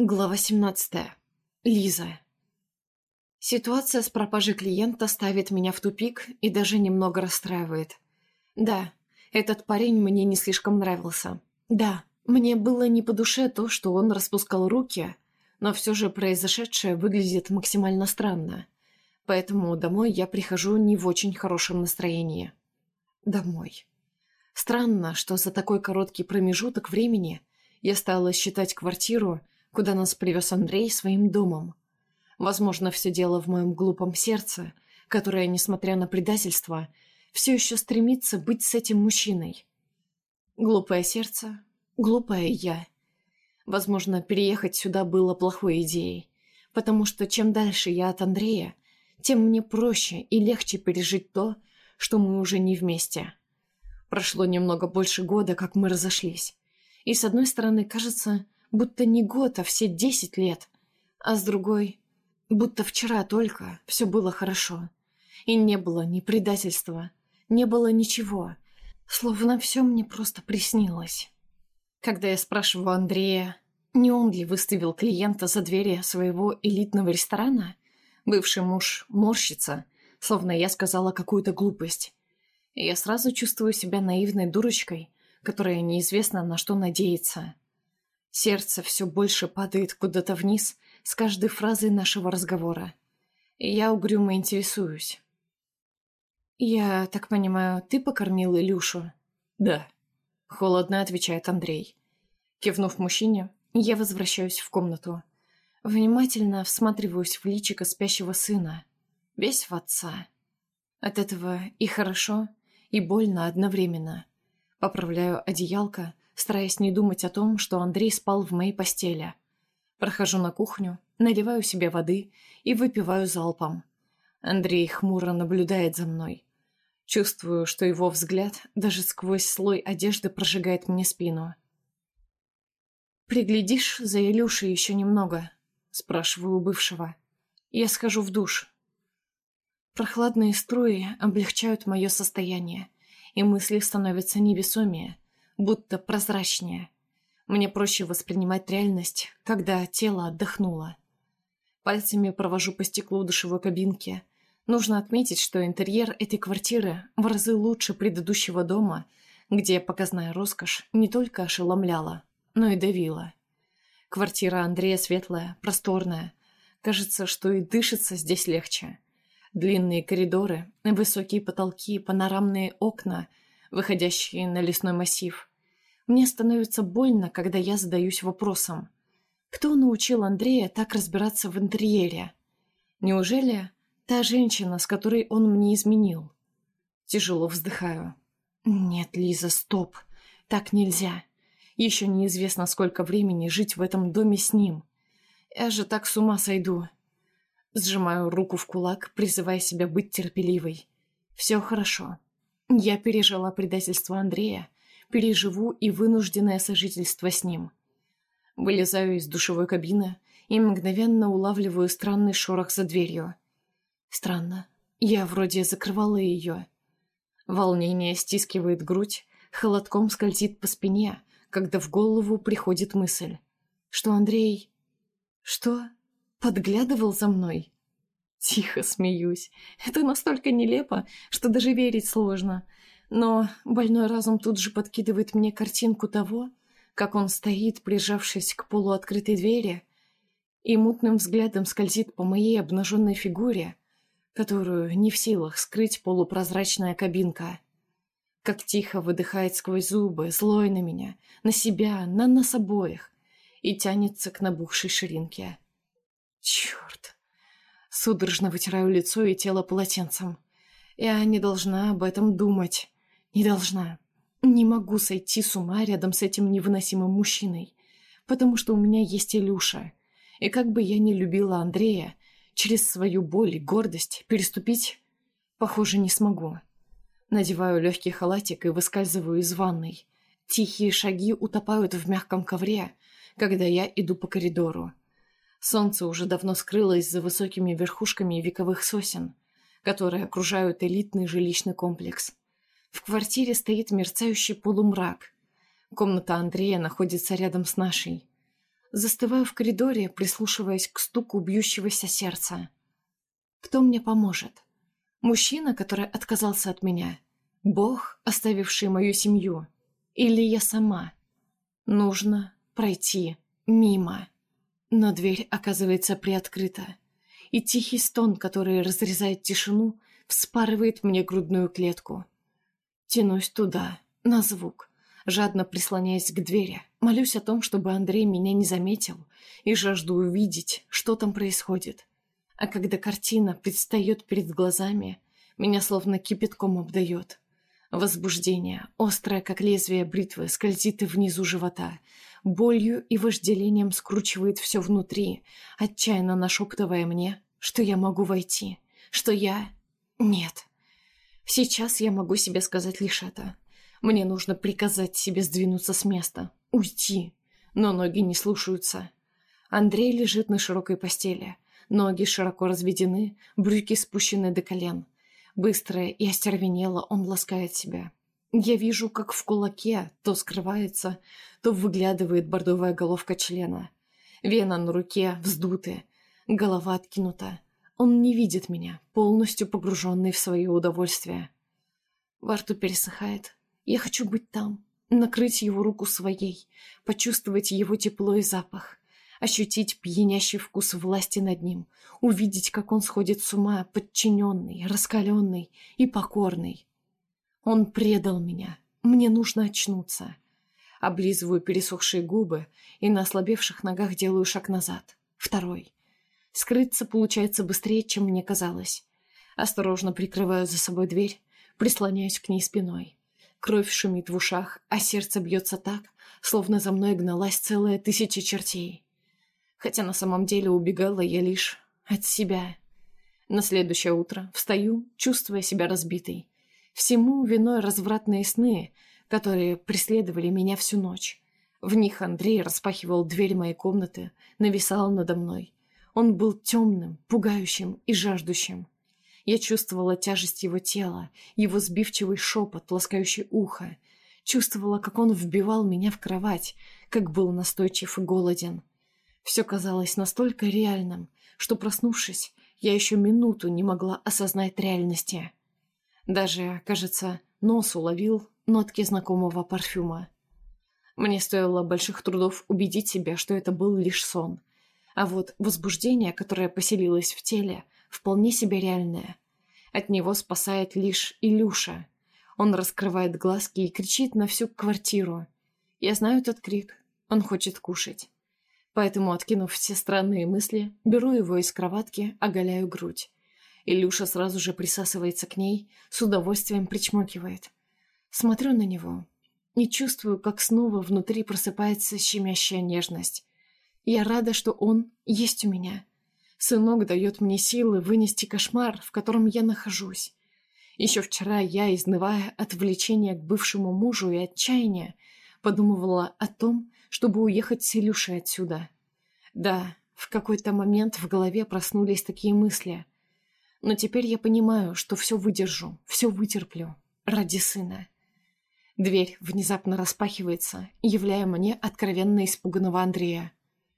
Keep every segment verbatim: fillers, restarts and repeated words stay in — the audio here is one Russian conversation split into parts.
Глава семнадцатая. Лиза. Ситуация с пропажей клиента ставит меня в тупик и даже немного расстраивает. Да, этот парень мне не слишком нравился. Да, мне было не по душе то, что он распускал руки, но все же произошедшее выглядит максимально странно. Поэтому домой я прихожу не в очень хорошем настроении. Домой. Странно, что за такой короткий промежуток времени я стала считать квартиру, куда нас привез Андрей, своим домом. Возможно, все дело в моем глупом сердце, которое, несмотря на предательство, все еще стремится быть с этим мужчиной. Глупое сердце, глупая я. Возможно, переехать сюда было плохой идеей, потому что чем дальше я от Андрея, тем мне проще и легче пережить то, что мы уже не вместе. Прошло немного больше года, как мы разошлись. И с одной стороны, кажется, будто не год, а все десять лет. А с другой, будто вчера только все было хорошо. И не было ни предательства, не было ничего. Словно все мне просто приснилось. Когда я спрашиваю Андрея, не он ли выставил клиента за двери своего элитного ресторана, бывший муж морщится, словно я сказала какую-то глупость. И я сразу чувствую себя наивной дурочкой, которая неизвестно на что надеется. Сердце все больше падает куда-то вниз с каждой фразой нашего разговора. И я угрюмо интересуюсь. «Я так понимаю, ты покормил Илюшу?» «Да», — холодно отвечает Андрей. Кивнув мужчине, я возвращаюсь в комнату. Внимательно всматриваюсь в личико спящего сына. Весь в отца. От этого и хорошо, и больно одновременно. Поправляю одеялко, стараясь не думать о том, что Андрей спал в моей постели. Прохожу на кухню, наливаю себе воды и выпиваю залпом. Андрей хмуро наблюдает за мной. Чувствую, что его взгляд даже сквозь слой одежды прожигает мне спину. «Приглядишь за Илюшей еще немного?» – спрашиваю у бывшего. «Я схожу в душ». Прохладные струи облегчают мое состояние, и мысли становятся невесомее, будто прозрачнее. Мне проще воспринимать реальность, когда тело отдохнуло. Пальцами провожу по стеклу душевой кабинки. Нужно отметить, что интерьер этой квартиры в разы лучше предыдущего дома, где показная роскошь не только ошеломляла, но и давила. Квартира Андрея светлая, просторная. Кажется, что и дышится здесь легче. Длинные коридоры, высокие потолки, панорамные окна, выходящие на лесной массив. Мне становится больно, когда я задаюсь вопросом. Кто научил Андрея так разбираться в интерьере? Неужели та женщина, с которой он мне изменил? Тяжело вздыхаю. Нет, Лиза, стоп. Так нельзя. Еще неизвестно, сколько времени жить в этом доме с ним. Я же так с ума сойду. Сжимаю руку в кулак, призывая себя быть терпеливой. Все хорошо. Я пережила предательство Андрея, переживу и вынужденное сожительство с ним. Вылезаю из душевой кабины и мгновенно улавливаю странный шорох за дверью. Странно. Я вроде закрывала ее. Волнение стискивает грудь, холодком скользит по спине, когда в голову приходит мысль, что Андрей... Что? Подглядывал за мной? Тихо смеюсь. Это настолько нелепо, что даже верить сложно. Но больной разум тут же подкидывает мне картинку того, как он стоит, прижавшись к полуоткрытой двери, и мутным взглядом скользит по моей обнаженной фигуре, которую не в силах скрыть полупрозрачная кабинка. Как тихо выдыхает сквозь зубы, злой на меня, на себя, на нас обоих, и тянется к набухшей ширинке. Черт! Судорожно вытираю лицо и тело полотенцем. Я не должна об этом думать. Не должна. Не могу сойти с ума рядом с этим невыносимым мужчиной, потому что у меня есть Илюша. И как бы я ни любила Андрея, через свою боль и гордость переступить, похоже, не смогу. Надеваю легкий халатик и выскальзываю из ванной. Тихие шаги утопают в мягком ковре, когда я иду по коридору. Солнце уже давно скрылось за высокими верхушками вековых сосен, которые окружают элитный жилищный комплекс. В квартире стоит мерцающий полумрак. Комната Андрея находится рядом с нашей. Застываю в коридоре, прислушиваясь к стуку бьющегося сердца. Кто мне поможет? Мужчина, который отказался от меня? Бог, оставивший мою семью? Или я сама? Нужно пройти мимо. Но дверь оказывается приоткрыта, и тихий стон, который разрезает тишину, вспарывает мне грудную клетку. Тянусь туда, на звук, жадно прислоняясь к двери, молюсь о том, чтобы Андрей меня не заметил, и жажду увидеть, что там происходит. А когда картина предстает перед глазами, меня словно кипятком обдает. Возбуждение, острое, как лезвие бритвы, скользит и внизу живота, болью и вожделением скручивает все внутри, отчаянно нашептывая мне, что я могу войти, что я... Нет. Сейчас я могу себе сказать лишь это. Мне нужно приказать себе сдвинуться с места, уйти, но ноги не слушаются. Андрей лежит на широкой постели. Ноги широко разведены, брюки спущены до колен. Быстро и остервенело он ласкает себя. Я вижу, как в кулаке то скрывается, то выглядывает бордовая головка члена. Вена на руке вздуты, голова откинута. Он не видит меня, полностью погруженный в свое удовольствие. Во рту пересыхает. Я хочу быть там, накрыть его руку своей, почувствовать его тепло и запах. Ощутить пьянящий вкус власти над ним, увидеть, как он сходит с ума, подчиненный, раскаленный и покорный. Он предал меня, мне нужно очнуться. Облизываю пересохшие губы и на ослабевших ногах делаю шаг назад. Второй. Скрыться получается быстрее, чем мне казалось. Осторожно прикрываю за собой дверь, прислоняюсь к ней спиной. Кровь шумит в ушах, а сердце бьется так, словно за мной гналась целая тысяча чертей. Хотя на самом деле убегала я лишь от себя. На следующее утро встаю, чувствуя себя разбитой. Всему виной развратные сны, которые преследовали меня всю ночь. В них Андрей распахивал дверь моей комнаты, нависал надо мной. Он был темным, пугающим и жаждущим. Я чувствовала тяжесть его тела, его сбивчивый шепот, ласкающий ухо. Чувствовала, как он вбивал меня в кровать, как был настойчив и голоден. Все казалось настолько реальным, что, проснувшись, я еще минуту не могла осознать реальности. Даже, кажется, нос уловил нотки знакомого парфюма. Мне стоило больших трудов убедить себя, что это был лишь сон. А вот возбуждение, которое поселилось в теле, вполне себе реальное. От него спасает лишь Илюша. Он раскрывает глазки и кричит на всю квартиру. Я знаю этот крик. Он хочет кушать. Поэтому, откинув все странные мысли, беру его из кроватки, оголяю грудь. Илюша сразу же присасывается к ней, с удовольствием причмокивает. Смотрю на него и чувствую, как снова внутри просыпается щемящая нежность. Я рада, что он есть у меня. Сынок дает мне силы вынести кошмар, в котором я нахожусь. Еще вчера я, изнывая от влечения к бывшему мужу и отчаяния, подумывала о том, чтобы уехать с Илюшей отсюда. Да, в какой-то момент в голове проснулись такие мысли. Но теперь я понимаю, что все выдержу, все вытерплю. Ради сына. Дверь внезапно распахивается, являя мне откровенно испуганного Андрея.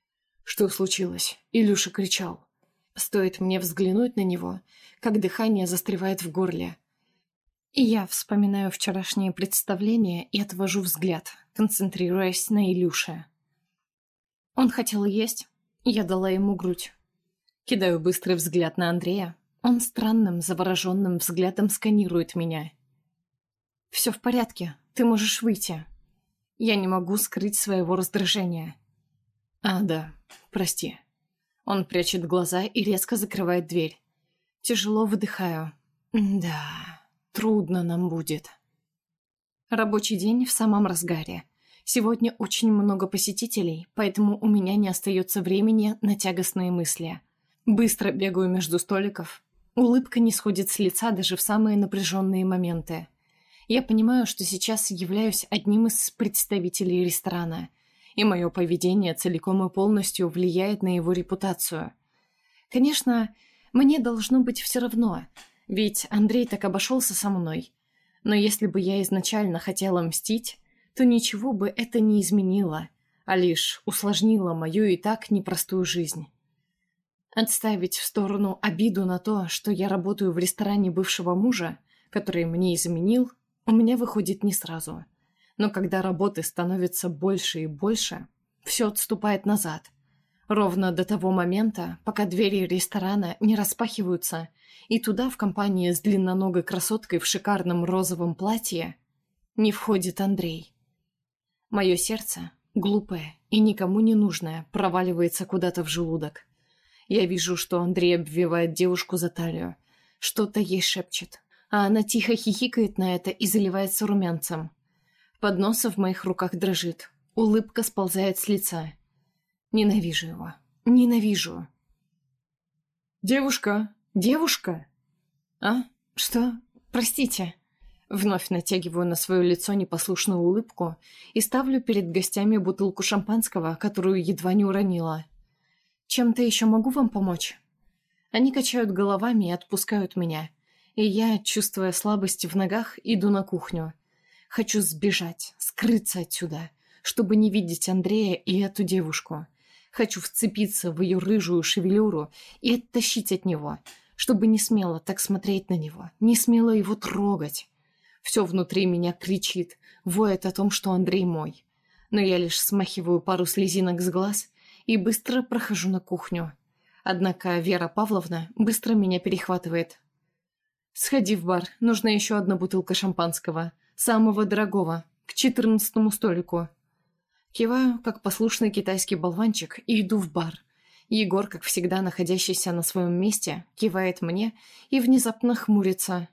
Что случилось? Илюша кричал. Стоит мне взглянуть на него, как дыхание застревает в горле. И я вспоминаю вчерашнее представление и отвожу взгляд, концентрируясь на Илюше. Он хотел есть, я дала ему грудь. Кидаю быстрый взгляд на Андрея. Он странным, завороженным взглядом сканирует меня. «Все в порядке, ты можешь выйти». Я не могу скрыть своего раздражения. «А, да, прости». Он прячет глаза и резко закрывает дверь. Тяжело выдыхаю. «Да, трудно нам будет». Рабочий день в самом разгаре. Сегодня очень много посетителей, поэтому у меня не остается времени на тягостные мысли. Быстро бегаю между столиков. Улыбка не сходит с лица даже в самые напряженные моменты. Я понимаю, что сейчас являюсь одним из представителей ресторана, и мое поведение целиком и полностью влияет на его репутацию. Конечно, мне должно быть все равно, ведь Андрей так обошелся со мной. Но если бы я изначально хотела мстить, то ничего бы это не изменило. а лишь усложнила мою и так непростую жизнь. Отставить в сторону обиду на то, что я работаю в ресторане бывшего мужа, который мне изменил, у меня выходит не сразу. Но когда работы становится больше и больше, все отступает назад. Ровно до того момента, пока двери ресторана не распахиваются, и туда в компании с длинноногой красоткой в шикарном розовом платье не входит Андрей. Мое сердце, глупое и никому не нужное, проваливается куда-то в желудок. Я вижу, что Андрей обвивает девушку за талию, что-то ей шепчет, а она тихо хихикает на это и заливается румянцем. Поднос в моих руках дрожит, улыбка сползает с лица. Ненавижу его, ненавижу. «Девушка! Девушка!» «А? Что? Простите!» Вновь натягиваю на свое лицо непослушную улыбку и ставлю перед гостями бутылку шампанского, которую едва не уронила. «Чем-то еще могу вам помочь?» Они качают головами и отпускают меня, и я, чувствуя слабость в ногах, иду на кухню. Хочу сбежать, скрыться отсюда, чтобы не видеть Андрея и эту девушку. Хочу вцепиться в ее рыжую шевелюру и оттащить от него, чтобы не смело так смотреть на него, не смело его трогать. Все внутри меня кричит, воет о том, что Андрей мой. Но я лишь смахиваю пару слезинок с глаз и быстро прохожу на кухню. Однако Вера Павловна быстро меня перехватывает. «Сходи в бар, нужна еще одна бутылка шампанского, самого дорогого, к четырнадцатому столику». Киваю, как послушный китайский болванчик, и иду в бар. Егор, как всегда находящийся на своем месте, кивает мне и внезапно хмурится.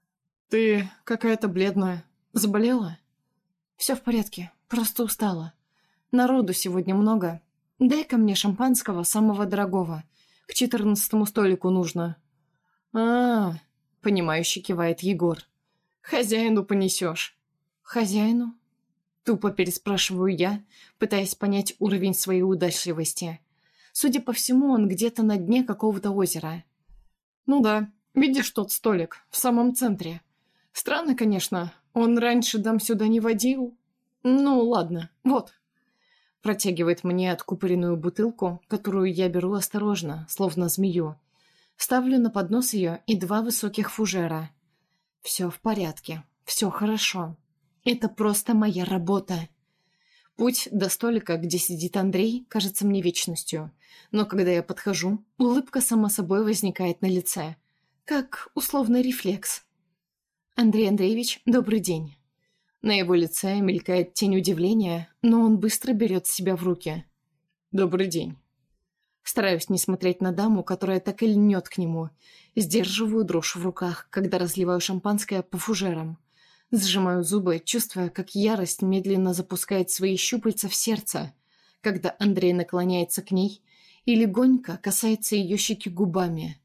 «Ты какая-то бледная. Заболела?» «Все в порядке, просто устала. Народу сегодня много. Дай-ка мне шампанского самого дорогого. К четырнадцатому столику нужно». «А-а-а», понимающе кивает Егор. «Хозяину понесешь». «Хозяину?» Тупо переспрашиваю я, пытаясь понять уровень своей удачливости. Судя по всему, он где-то на дне какого-то озера. «Ну да, видишь тот столик, в самом центре. Странно, конечно, он раньше дам сюда не водил. Ну, ладно, вот». Протягивает мне откупоренную бутылку, которую я беру осторожно, словно змею. Ставлю на поднос ее и два высоких фужера. Все в порядке, все хорошо. Это просто моя работа. Путь до столика, где сидит Андрей, кажется мне вечностью. Но когда я подхожу, улыбка сама собой возникает на лице. Как условный рефлекс. «Андрей Андреевич, добрый день». На его лице мелькает тень удивления, но он быстро берет себя в руки. «Добрый день». Стараюсь не смотреть на даму, которая так и льнет к нему. Сдерживаю дрожь в руках, когда разливаю шампанское по фужерам. Сжимаю зубы, чувствуя, как ярость медленно запускает свои щупальца в сердце, когда Андрей наклоняется к ней и легонько касается ее щеки губами.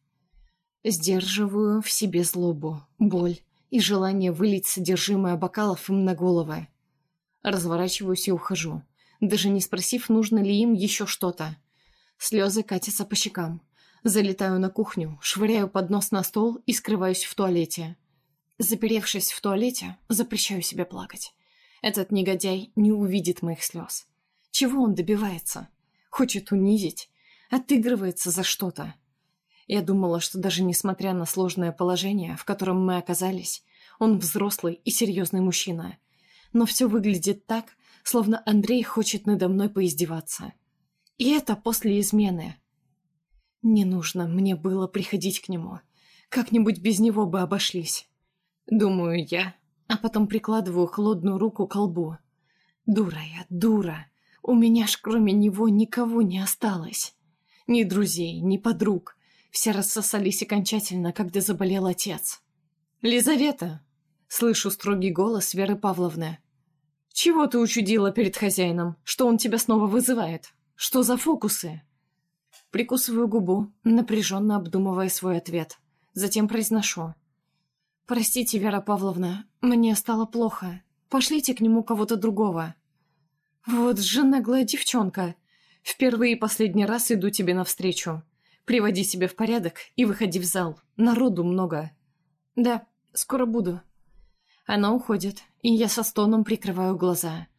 Сдерживаю в себе злобу, боль и желание вылить содержимое бокалов им на головы. Разворачиваюсь и ухожу, даже не спросив, нужно ли им еще что-то. Слезы катятся по щекам. Залетаю на кухню, швыряю поднос на стол и скрываюсь в туалете. Заперевшись в туалете, запрещаю себе плакать. Этот негодяй не увидит моих слез. Чего он добивается? Хочет унизить? Отыгрывается за что-то? Я думала, что даже несмотря на сложное положение, в котором мы оказались, он взрослый и серьезный мужчина. Но все выглядит так, словно Андрей хочет надо мной поиздеваться. И это после измены. Не нужно мне было приходить к нему. Как-нибудь без него бы обошлись. Думаю я, а потом прикладываю холодную руку к лбу. Дура я, дура. У меня ж кроме него никого не осталось. Ни друзей, ни подруг. Все рассосались окончательно, когда заболел отец. «Лизавета!» — слышу строгий голос Веры Павловны. «Чего ты учудила перед хозяином? Что он тебя снова вызывает? Что за фокусы?» Прикусываю губу, напряженно обдумывая свой ответ. Затем произношу. «Простите, Вера Павловна, мне стало плохо. Пошлите к нему кого-то другого». «Вот же наглая девчонка. Впервые и последний раз иду тебе навстречу. Приводи себя в порядок и выходи в зал. Народу много». «Да, скоро буду». Она уходит, и я со стоном прикрываю глаза.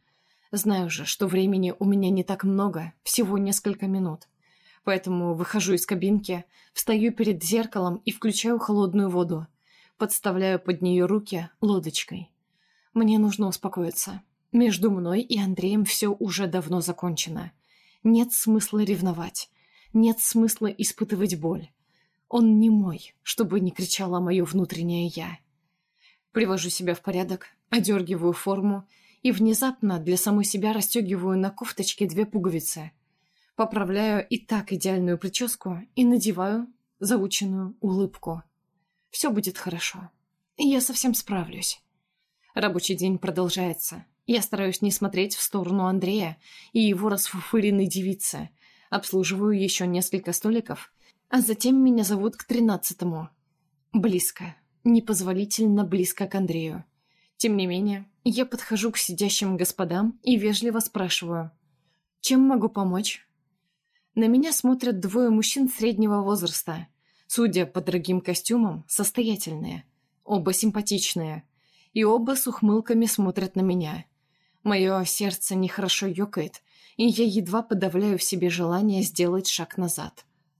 Знаю же, что времени у меня не так много, всего несколько минут. Поэтому выхожу из кабинки, встаю перед зеркалом и включаю холодную воду. Подставляю под нее руки лодочкой. Мне нужно успокоиться. Между мной и Андреем все уже давно закончено. Нет смысла ревновать. Нет смысла испытывать боль. Он не мой, чтобы не кричало мое внутреннее «я». Привожу себя в порядок, одергиваю форму и внезапно для самой себя расстегиваю на кофточке две пуговицы. Поправляю и так идеальную прическу и надеваю заученную улыбку. Все будет хорошо. Я совсем справлюсь. Рабочий день продолжается. Я стараюсь не смотреть в сторону Андрея и его расфуфыренной девицы. Обслуживаю еще несколько столиков, а затем меня зовут к тринадцатому. Близко. Непозволительно близко к Андрею. Тем не менее, я подхожу к сидящим господам и вежливо спрашиваю: «Чем могу помочь?» На меня смотрят двое мужчин среднего возраста. Судя по дорогим костюмам, состоятельные. Оба симпатичные. И оба с ухмылками смотрят на меня. Мое сердце нехорошо ёкает, и я едва подавляю в себе желание сделать шаг назад.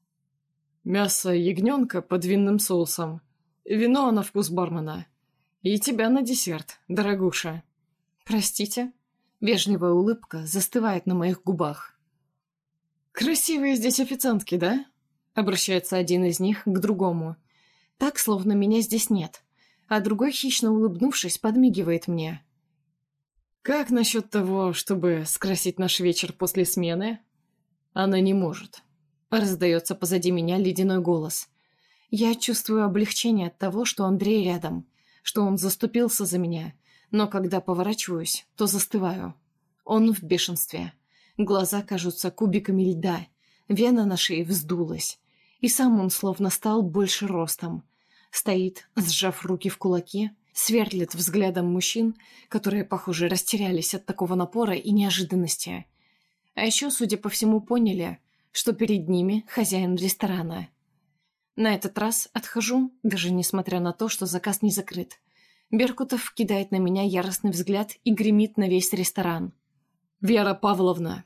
«Мясо ягненка под винным соусом. Вино на вкус бармена. И тебя на десерт, дорогуша». «Простите?» Вежливая улыбка застывает на моих губах. «Красивые здесь официантки, да?» Обращается один из них к другому. Так, словно меня здесь нет. А другой, хищно улыбнувшись, подмигивает мне. «Как насчет того, чтобы скрасить наш вечер после смены?» «Она не может». Раздается позади меня ледяной голос. Я чувствую облегчение от того, что Андрей рядом, что он заступился за меня, но когда поворачиваюсь, то застываю. Он в бешенстве. Глаза кажутся кубиками льда, вена на шее вздулась, и сам он словно стал больше ростом. Стоит, сжав руки в кулаки, сверлит взглядом мужчин, которые, похоже, растерялись от такого напора и неожиданности. А еще, судя по всему, поняли, что перед ними хозяин ресторана. На этот раз отхожу, даже несмотря на то, что заказ не закрыт. Беркутов кидает на меня яростный взгляд и гремит на весь ресторан. «Вера Павловна!»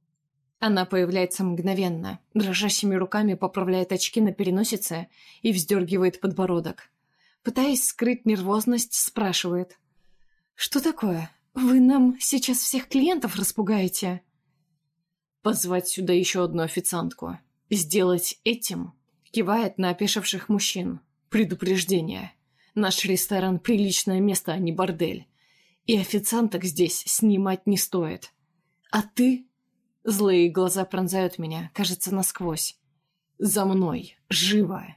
Она появляется мгновенно, дрожащими руками поправляет очки на переносице и вздергивает подбородок. Пытаясь скрыть нервозность, спрашивает: «Что такое? Вы нам сейчас всех клиентов распугаете?» «Позвать сюда еще одну официантку. Сделать этим?» Кивает на опешивших мужчин. «Предупреждение. Наш ресторан — приличное место, а не бордель. И официанток здесь снимать не стоит. А ты...» Злые глаза пронзают меня, кажется, насквозь. «За мной! Живо!»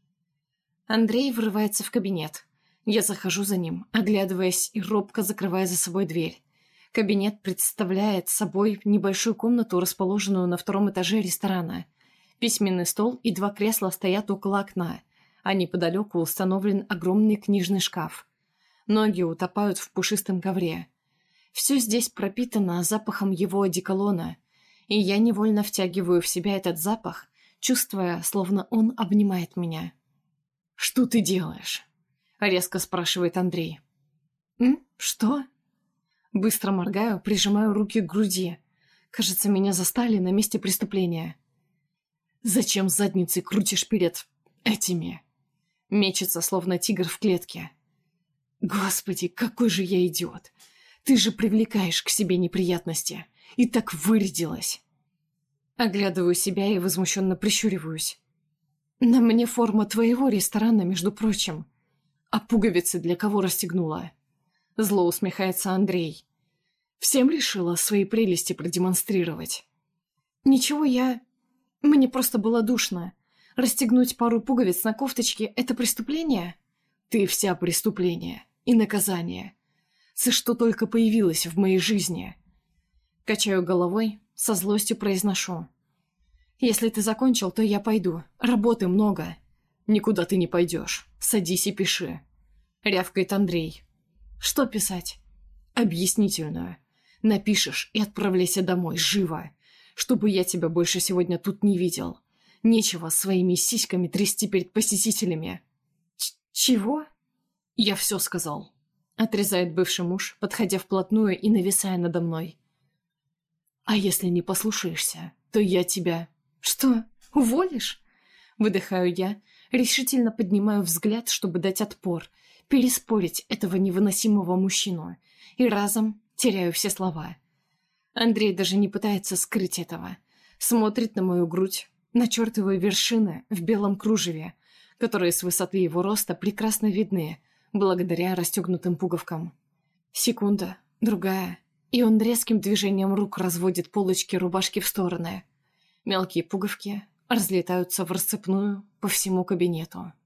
Андрей врывается в кабинет. Я захожу за ним, оглядываясь и робко закрывая за собой дверь. Кабинет представляет собой небольшую комнату, расположенную на втором этаже ресторана. Письменный стол и два кресла стоят около окна, а неподалеку установлен огромный книжный шкаф. Ноги утопают в пушистом ковре. Все здесь пропитано запахом его одеколона, и я невольно втягиваю в себя этот запах, чувствуя, словно он обнимает меня. «Что ты делаешь?» — резко спрашивает Андрей. «М? Что?» Быстро моргаю, прижимаю руки к груди. Кажется, меня застали на месте преступления. «Зачем задницей крутишь перед этими?» Мечется, словно тигр в клетке. «Господи, какой же я идиот! Ты же привлекаешь к себе неприятности. И так вырядилась!» Оглядываю себя и возмущенно прищуриваюсь. «На мне форма твоего ресторана, между прочим. А пуговицы для кого расстегнула?» Зло усмехается Андрей. «Всем решила свои прелести продемонстрировать?» «Ничего, я... Мне просто было душно. Расстегнуть пару пуговиц на кофточке — это преступление?» «Ты вся преступление и наказание. За что только появилась в моей жизни?» Качаю головой, со злостью произношу. «Если ты закончил, то я пойду. Работы много». «Никуда ты не пойдешь. Садись и пиши», — рявкает Андрей. «Что писать?» «Объяснительную. Напишешь и отправляйся домой, живо, чтобы я тебя больше сегодня тут не видел. Нечего своими сиськами трясти перед посетителями». Ч «Чего?» «Я все сказал», — отрезает бывший муж, подходя вплотную и нависая надо мной. А если не послушаешься, то я тебя... Что, уволишь? Выдыхаю я, решительно поднимаю взгляд, чтобы дать отпор, переспорить этого невыносимого мужчину, и разом теряю все слова. Андрей даже не пытается скрыть этого. Смотрит на мою грудь, на чертовые вершины в белом кружеве, которые с высоты его роста прекрасно видны, благодаря расстегнутым пуговкам. Секунда, другая, и он резким движением рук разводит полочки рубашки в стороны. Мелкие пуговки разлетаются в рассыпную по всему кабинету.